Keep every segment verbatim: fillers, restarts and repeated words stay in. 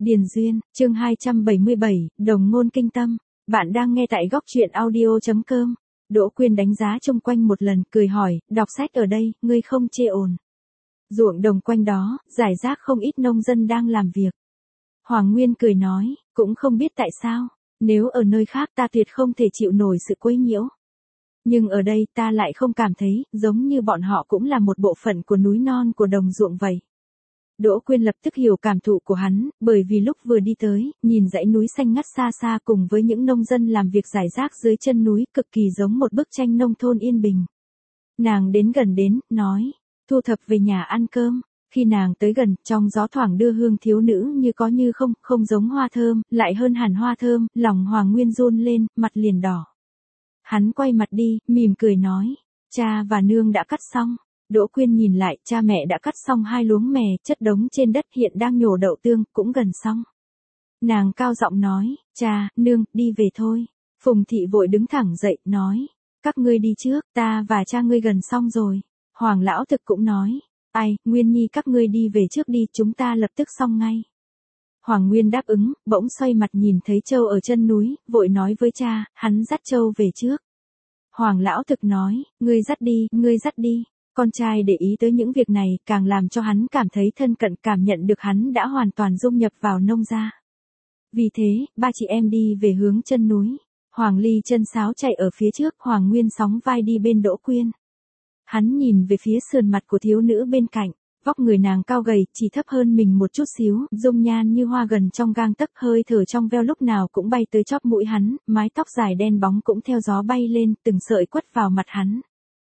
Điền Duyên, chương hai trăm bảy mươi bảy, Đồng ngôn kinh tâm. Bạn đang nghe tại góc truyện audio.com. Đỗ Quyên đánh giá chung quanh một lần, cười hỏi, đọc sách ở đây, ngươi không chê ồn. Ruộng đồng quanh đó, giải rác không ít nông dân đang làm việc. Hoàng Nguyên cười nói, cũng không biết tại sao, nếu ở nơi khác ta tuyệt không thể chịu nổi sự quấy nhiễu. Nhưng ở đây ta lại không cảm thấy, giống như bọn họ cũng là một bộ phận của núi non của đồng ruộng vậy. Đỗ Quyên lập tức hiểu cảm thụ của hắn, bởi vì lúc vừa đi tới, nhìn dãy núi xanh ngắt xa xa cùng với những nông dân làm việc rải rác dưới chân núi cực kỳ giống một bức tranh nông thôn yên bình. Nàng đến gần đến, nói, thu thập về nhà ăn cơm. Khi nàng tới gần, trong gió thoảng đưa hương thiếu nữ như có như không, không giống hoa thơm, lại hơn hẳn hoa thơm, lòng Hoàng Nguyên run lên, mặt liền đỏ. Hắn quay mặt đi, mỉm cười nói, cha và nương đã cắt xong. Đỗ Quyên nhìn lại, cha mẹ đã cắt xong hai luống mè, chất đống trên đất hiện đang nhổ đậu tương, cũng gần xong. Nàng cao giọng nói, cha, nương, đi về thôi. Phùng thị vội đứng thẳng dậy, nói, các ngươi đi trước, ta và cha ngươi gần xong rồi. Hoàng lão thực cũng nói, ai, Nguyên Nhi các ngươi đi về trước đi, chúng ta lập tức xong ngay. Hoàng Nguyên đáp ứng, bỗng xoay mặt nhìn thấy trâu ở chân núi, vội nói với cha, hắn dắt trâu về trước. Hoàng lão thực nói, ngươi dắt đi, ngươi dắt đi. Con trai để ý tới những việc này, càng làm cho hắn cảm thấy thân cận, cảm nhận được hắn đã hoàn toàn dung nhập vào nông gia. Vì thế, ba chị em đi về hướng chân núi. Hoàng Ly chân sáo chạy ở phía trước, Hoàng Nguyên sóng vai đi bên Đỗ Quyên. Hắn nhìn về phía sườn mặt của thiếu nữ bên cạnh, vóc người nàng cao gầy, chỉ thấp hơn mình một chút xíu, dung nhan như hoa gần trong gang tấc, hơi thở trong veo lúc nào cũng bay tới chóp mũi hắn, mái tóc dài đen bóng cũng theo gió bay lên, từng sợi quất vào mặt hắn.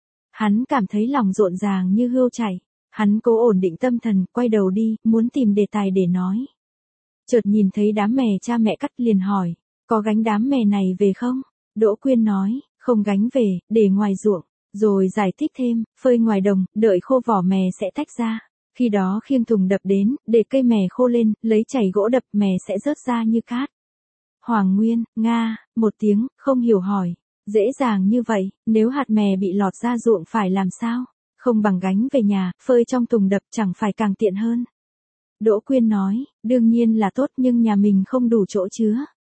Hắn cảm thấy lòng rộn ràng như hươu chảy. Hắn cố ổn định tâm thần, quay đầu đi, muốn tìm đề tài để nói. Chợt nhìn thấy đám mè cha mẹ cắt liền hỏi, có gánh đám mè này về không? Đỗ Quyên nói, không gánh về, để ngoài ruộng. Rồi giải thích thêm, phơi ngoài đồng, đợi khô vỏ mè sẽ tách ra. Khi đó khiêng thùng đập đến, để cây mè khô lên, lấy chày gỗ đập mè sẽ rớt ra như cát. Hoàng Nguyên, Nga, một tiếng, không hiểu hỏi. Dễ dàng như vậy, nếu hạt mè bị lọt ra ruộng phải làm sao? Không bằng gánh về nhà, phơi trong thùng đập chẳng phải càng tiện hơn. Đỗ Quyên nói, đương nhiên là tốt nhưng nhà mình không đủ chỗ chứa.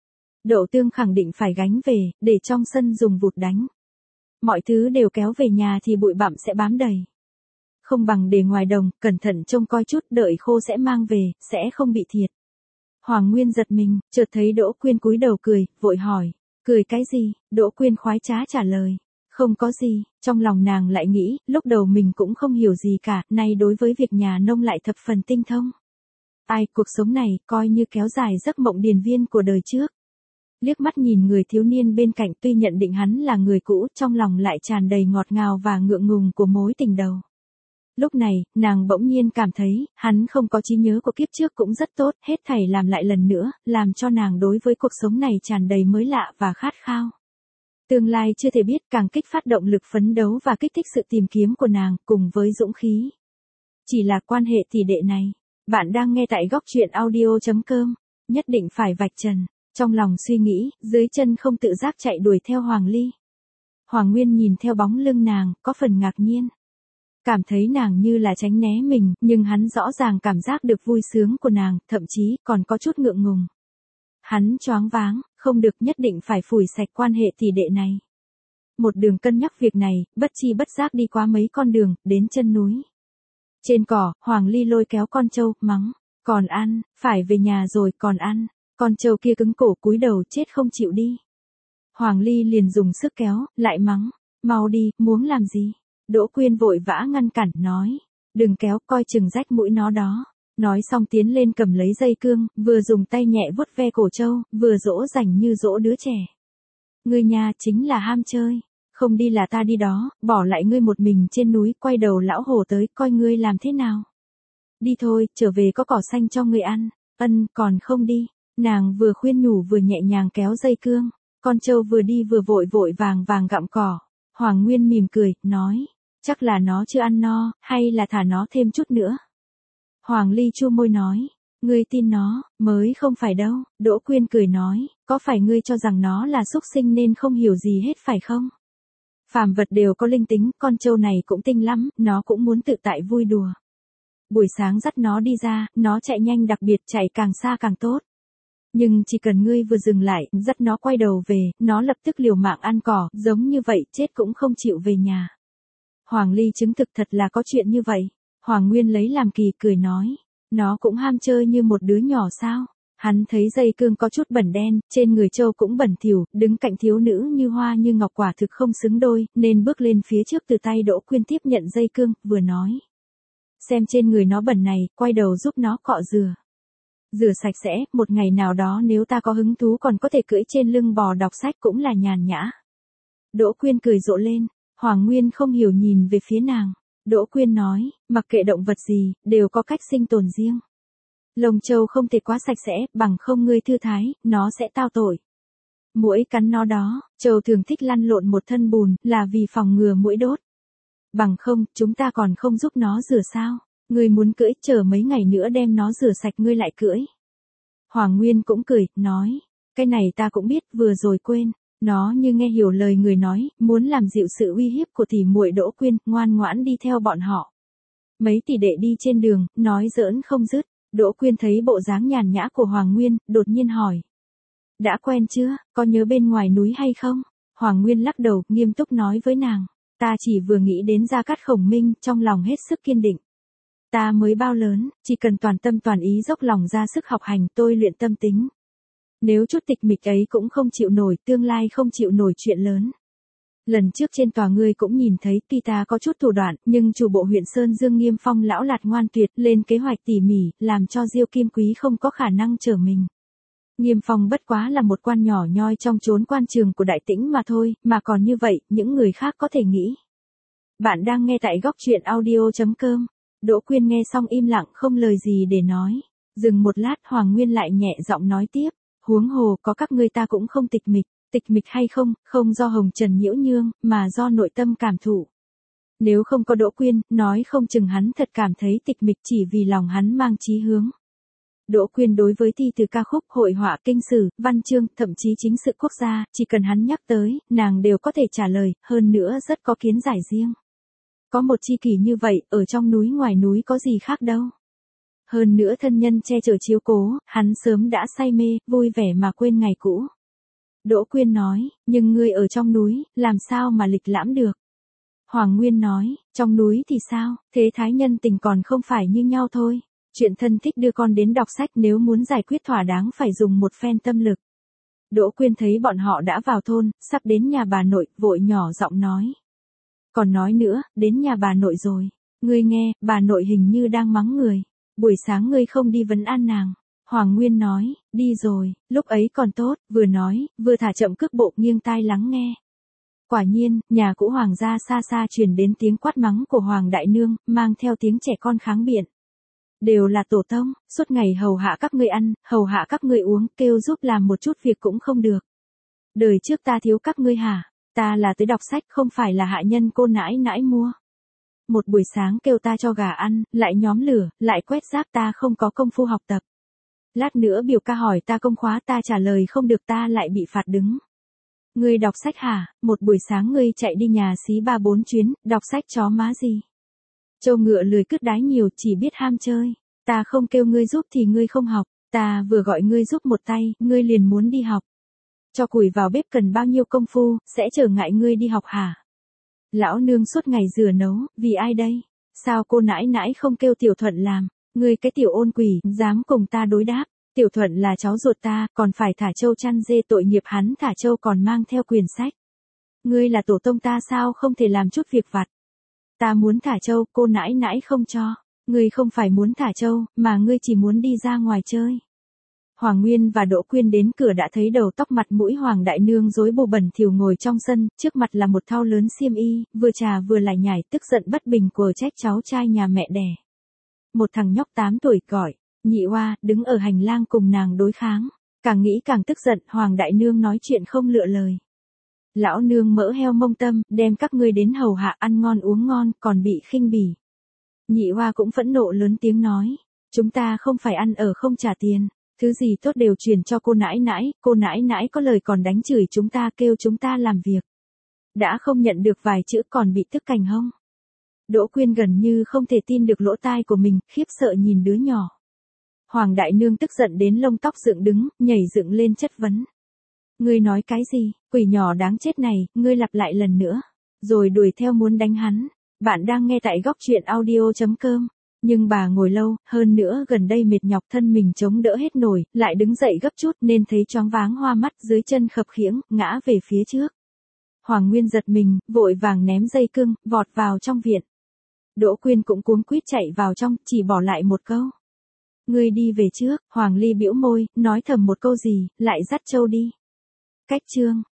Đậu tương khẳng định phải gánh về, để trong sân dùng vụt đánh. Mọi thứ đều kéo về nhà thì bụi bặm sẽ bám đầy. Không bằng để ngoài đồng, cẩn thận trông coi chút, đợi khô sẽ mang về, sẽ không bị thiệt. Hoàng Nguyên giật mình, chợt thấy Đỗ Quyên cúi đầu cười, vội hỏi. Cười cái gì? Đỗ Quyên khoái trá trả lời. Không có gì, trong lòng nàng lại nghĩ, lúc đầu mình cũng không hiểu gì cả, nay đối với việc nhà nông lại thập phần tinh thông. Ai, cuộc sống này, coi như kéo dài giấc mộng điền viên của đời trước. Liếc mắt nhìn người thiếu niên bên cạnh, tuy nhận định hắn là người cũ, trong lòng lại tràn đầy ngọt ngào và ngượng ngùng của mối tình đầu. Lúc này, nàng bỗng nhiên cảm thấy, hắn không có trí nhớ của kiếp trước cũng rất tốt, hết thảy làm lại lần nữa, làm cho nàng đối với cuộc sống này tràn đầy mới lạ và khát khao. Tương lai chưa thể biết, càng kích phát động lực phấn đấu và kích thích sự tìm kiếm của nàng, cùng với dũng khí. Chỉ là quan hệ tỷ đệ này. Bạn đang nghe tại góc truyện audio.com, nhất định phải vạch trần. Trong lòng suy nghĩ, dưới chân không tự giác chạy đuổi theo Hoàng Ly. Hoàng Nguyên nhìn theo bóng lưng nàng, có phần ngạc nhiên. Cảm thấy nàng như là tránh né mình, nhưng hắn rõ ràng cảm giác được vui sướng của nàng, thậm chí còn có chút ngượng ngùng. Hắn choáng váng, không được, nhất định phải phủi sạch quan hệ tỷ đệ này. Một đường cân nhắc việc này, bất chi bất giác đi qua mấy con đường, đến chân núi. Trên cỏ, Hoàng Ly lôi kéo con trâu, mắng, còn ăn, phải về nhà rồi, còn ăn. Con trâu kia cứng cổ cúi đầu chết không chịu đi. Hoàng Ly liền dùng sức kéo, lại mắng, mau đi, muốn làm gì? Đỗ Quyên vội vã ngăn cản, nói, đừng kéo, coi chừng rách mũi nó đó. Nói xong tiến lên cầm lấy dây cương, vừa dùng tay nhẹ vuốt ve cổ trâu, vừa dỗ dành như dỗ đứa trẻ. Ngươi nhà chính là ham chơi, không đi là ta đi đó, bỏ lại ngươi một mình trên núi, quay đầu lão hổ tới, coi ngươi làm thế nào. Đi thôi, trở về có cỏ xanh cho ngươi ăn. Ân, còn không đi. Nàng vừa khuyên nhủ vừa nhẹ nhàng kéo dây cương, con trâu vừa đi vừa vội vội vàng vàng gặm cỏ. Hoàng Nguyên mỉm cười, nói, chắc là nó chưa ăn no, hay là thả nó thêm chút nữa. Hoàng Ly chua môi nói, ngươi tin nó, mới không phải đâu. Đỗ Quyên cười nói, có phải ngươi cho rằng nó là súc sinh nên không hiểu gì hết phải không? Phàm vật đều có linh tính, con trâu này cũng tinh lắm, nó cũng muốn tự tại vui đùa. Buổi sáng dắt nó đi ra, nó chạy nhanh, đặc biệt chạy càng xa càng tốt. Nhưng chỉ cần ngươi vừa dừng lại, dắt nó quay đầu về, nó lập tức liều mạng ăn cỏ, giống như vậy, chết cũng không chịu về nhà. Hoàng Ly chứng thực thật là có chuyện như vậy. Hoàng Nguyên lấy làm kỳ, cười nói, nó cũng ham chơi như một đứa nhỏ sao? Hắn thấy dây cương có chút bẩn đen, trên người trâu cũng bẩn thỉu, đứng cạnh thiếu nữ như hoa như ngọc quả thực không xứng đôi, nên bước lên phía trước từ tay Đỗ Quyên tiếp nhận dây cương, vừa nói. Xem trên người nó bẩn này, quay đầu giúp nó cọ rửa. Rửa sạch sẽ, một ngày nào đó nếu ta có hứng thú còn có thể cưỡi trên lưng bò đọc sách cũng là nhàn nhã. Đỗ Quyên cười rộ lên, Hoàng Nguyên không hiểu nhìn về phía nàng. Đỗ Quyên nói, mặc kệ động vật gì, đều có cách sinh tồn riêng. Lông trâu không thể quá sạch sẽ, bằng không ngươi thư thái, nó sẽ tao tội. Muỗi cắn nó đó, trâu thường thích lăn lộn một thân bùn, là vì phòng ngừa muỗi đốt. Bằng không, chúng ta còn không giúp nó rửa sao? Ngươi muốn cưỡi, chờ mấy ngày nữa đem nó rửa sạch ngươi lại cưỡi. Hoàng Nguyên cũng cười, nói, cái này ta cũng biết, vừa rồi quên. Nó như nghe hiểu lời người nói, muốn làm dịu sự uy hiếp của tỷ muội Đỗ Quyên, ngoan ngoãn đi theo bọn họ. Mấy tỷ đệ đi trên đường, nói giỡn không dứt. Đỗ Quyên thấy bộ dáng nhàn nhã của Hoàng Nguyên, đột nhiên hỏi. Đã quen chưa, có nhớ bên ngoài núi hay không? Hoàng Nguyên lắc đầu, nghiêm túc nói với nàng. Ta chỉ vừa nghĩ đến Gia Cát Khổng Minh, trong lòng hết sức kiên định. Ta mới bao lớn, chỉ cần toàn tâm toàn ý dốc lòng ra sức học hành, tôi luyện tâm tính. Nếu chút tịch mịch ấy cũng không chịu nổi, tương lai không chịu nổi chuyện lớn. Lần trước trên tòa ngươi cũng nhìn thấy, tuy ta có chút thủ đoạn, nhưng chủ bộ huyện Sơn Dương Nghiêm Phong lão lạt ngoan tuyệt, lên kế hoạch tỉ mỉ, làm cho Diêu Kim Quý không có khả năng trở mình. Nghiêm Phong bất quá là một quan nhỏ nhoi trong chốn quan trường của Đại Tĩnh mà thôi, mà còn như vậy, những người khác có thể nghĩ. Bạn đang nghe tại góc truyện audio chấm com. Đỗ Quyên nghe xong im lặng không lời gì để nói. Dừng một lát Hoàng Nguyên lại nhẹ giọng nói tiếp. Huống hồ có các ngươi ta cũng không tịch mịch. Tịch mịch hay không, không do hồng trần nhiễu nhương, mà do nội tâm cảm thụ. Nếu không có Đỗ Quyên, nói không chừng hắn thật cảm thấy tịch mịch chỉ vì lòng hắn mang chí hướng. Đỗ Quyên đối với thi từ ca khúc, hội họa, kinh sử, văn chương, thậm chí chính sự quốc gia, chỉ cần hắn nhắc tới, nàng đều có thể trả lời, hơn nữa rất có kiến giải riêng. Có một tri kỷ như vậy, ở trong núi ngoài núi có gì khác đâu. Hơn nữa thân nhân che chở chiếu cố, hắn sớm đã say mê, vui vẻ mà quên ngày cũ. Đỗ Quyên nói, nhưng ngươi ở trong núi, làm sao mà lịch lãm được? Hoàng Nguyên nói, trong núi thì sao, thế thái nhân tình còn không phải như nhau thôi. Chuyện thân thích đưa con đến đọc sách nếu muốn giải quyết thỏa đáng phải dùng một phen tâm lực. Đỗ Quyên thấy bọn họ đã vào thôn, sắp đến nhà bà nội, vội nhỏ giọng nói. Còn nói nữa, đến nhà bà nội rồi. Ngươi nghe, bà nội hình như đang mắng người. Buổi sáng ngươi không đi vấn an nàng. Hoàng Nguyên nói, đi rồi, lúc ấy còn tốt, vừa nói, vừa thả chậm cước bộ nghiêng tai lắng nghe. Quả nhiên, nhà cũ Hoàng gia xa xa truyền đến tiếng quát mắng của Hoàng Đại Nương, mang theo tiếng trẻ con kháng biện. Đều là tổ tông, suốt ngày hầu hạ các ngươi ăn, hầu hạ các ngươi uống, kêu giúp làm một chút việc cũng không được. Đời trước ta thiếu các ngươi hả? Ta là tới đọc sách, không phải là hạ nhân cô nãi nãi mua. Một buổi sáng kêu ta cho gà ăn, lại nhóm lửa, lại quét rác, ta không có công phu học tập. Lát nữa biểu ca hỏi ta công khóa, ta trả lời không được, ta lại bị phạt đứng. Ngươi đọc sách hả? Một buổi sáng ngươi chạy đi nhà xí ba bốn chuyến, đọc sách chó má gì? Trâu ngựa lười cứt đái nhiều, chỉ biết ham chơi. Ta không kêu ngươi giúp thì ngươi không học, ta vừa gọi ngươi giúp một tay, ngươi liền muốn đi học. Cho củi vào bếp cần bao nhiêu công phu, sẽ trở ngại ngươi đi học hả? Lão nương suốt ngày rửa nấu, vì ai đây? Sao cô nãi nãi không kêu Tiểu Thuận làm? Ngươi cái tiểu ôn quỷ, dám cùng ta đối đáp. Tiểu Thuận là cháu ruột ta, còn phải thả trâu chăn dê, tội nghiệp hắn thả trâu còn mang theo quyển sách. Ngươi là tổ tông ta sao không thể làm chút việc vặt? Ta muốn thả trâu, cô nãi nãi không cho. Ngươi không phải muốn thả trâu, mà ngươi chỉ muốn đi ra ngoài chơi. Hoàng Nguyên và Đỗ Quyên đến cửa đã thấy đầu tóc mặt mũi Hoàng Đại Nương rối bù bẩn thỉu ngồi trong sân, trước mặt là một thau lớn xiêm y, vừa trà vừa lải nhải, tức giận bất bình của trách cháu trai nhà mẹ đẻ. Một thằng nhóc tám tuổi gọi, Nhị Oa, đứng ở hành lang cùng nàng đối kháng. Càng nghĩ càng tức giận, Hoàng Đại Nương nói chuyện không lựa lời. Lão nương mỡ heo mông tâm, đem các ngươi đến hầu hạ ăn ngon uống ngon, còn bị khinh bỉ. Nhị Oa cũng phẫn nộ lớn tiếng nói, chúng ta không phải ăn ở không trả tiền. Thứ gì tốt đều truyền cho cô nãi nãi, cô nãi nãi có lời còn đánh chửi chúng ta, kêu chúng ta làm việc. Đã không nhận được vài chữ còn bị tức cành hông. Đỗ Quyên gần như không thể tin được lỗ tai của mình, khiếp sợ nhìn đứa nhỏ. Hoàng đại nương tức giận đến lông tóc dựng đứng, nhảy dựng lên chất vấn. Ngươi nói cái gì, quỷ nhỏ đáng chết này, ngươi lặp lại lần nữa. Rồi đuổi theo muốn đánh hắn. Bạn đang nghe tại góc truyện audio chấm com. Nhưng bà ngồi lâu, hơn nữa gần đây mệt nhọc thân mình chống đỡ hết nổi, lại đứng dậy gấp chút nên thấy choáng váng hoa mắt dưới chân khập khiễng, ngã về phía trước. Hoàng Nguyên giật mình, vội vàng ném dây cương, vọt vào trong viện. Đỗ Quyên cũng cuống quýt chạy vào trong, chỉ bỏ lại một câu. Ngươi đi về trước, Hoàng Ly bĩu môi, nói thầm một câu gì, lại dắt Châu đi. Cách chương.